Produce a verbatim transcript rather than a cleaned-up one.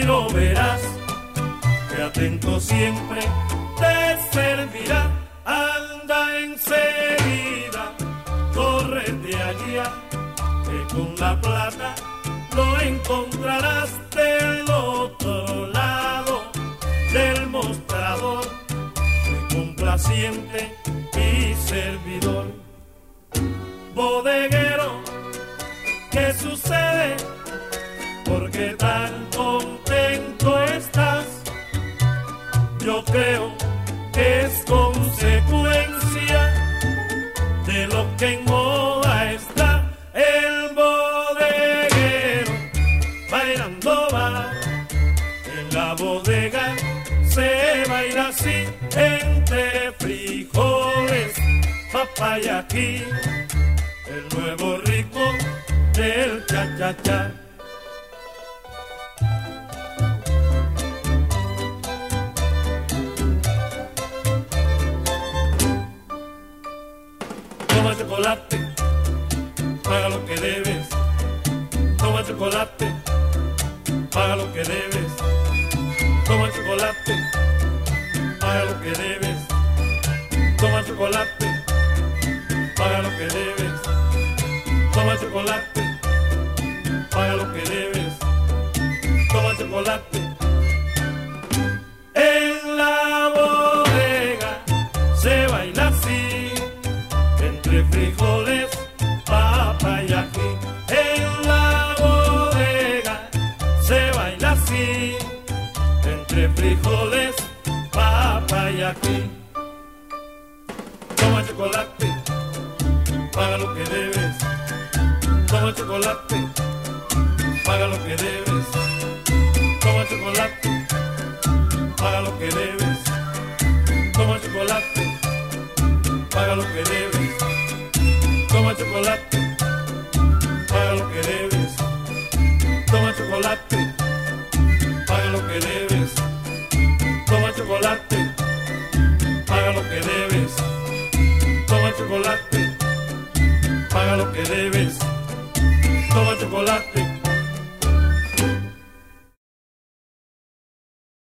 pero verás que atento siempre te servirá. Anda enseguida, córrete allá, que con la plata lo encontrarás del otro lado del mostrador, muy complaciente y servidor. Bodeguero, ¿qué sucede? ¿Por qué tan contento estás? Yo creo que es consecuencia de lo que en moda está. El bodeguero bailando va, en la bodega se baila así, entre frijoles, papaya aquí, el nuevo ritmo del cha-cha-cha. Toma chocolate, paga lo que debes. Toma chocolate, paga lo que debes. Toma chocolate, paga lo que debes. Toma chocolate, paga lo que debes. Toma chocolate, paga lo que debes. Toma chocolate. En la bodega se baila así, entre frijoles, papa y ají. En la bodega se baila así, entre frijoles, papa y ají. Toma chocolate, paga lo que debes. Toma chocolate, paga lo que debes. Toma chocolate, paga lo que debes. Toma chocolate, paga lo que debes. Toma chocolate, paga lo que debes. Toma chocolate, paga lo que debes. Toma chocolate, paga lo que debes. Toma chocolate, paga lo que debes. Toma chocolate.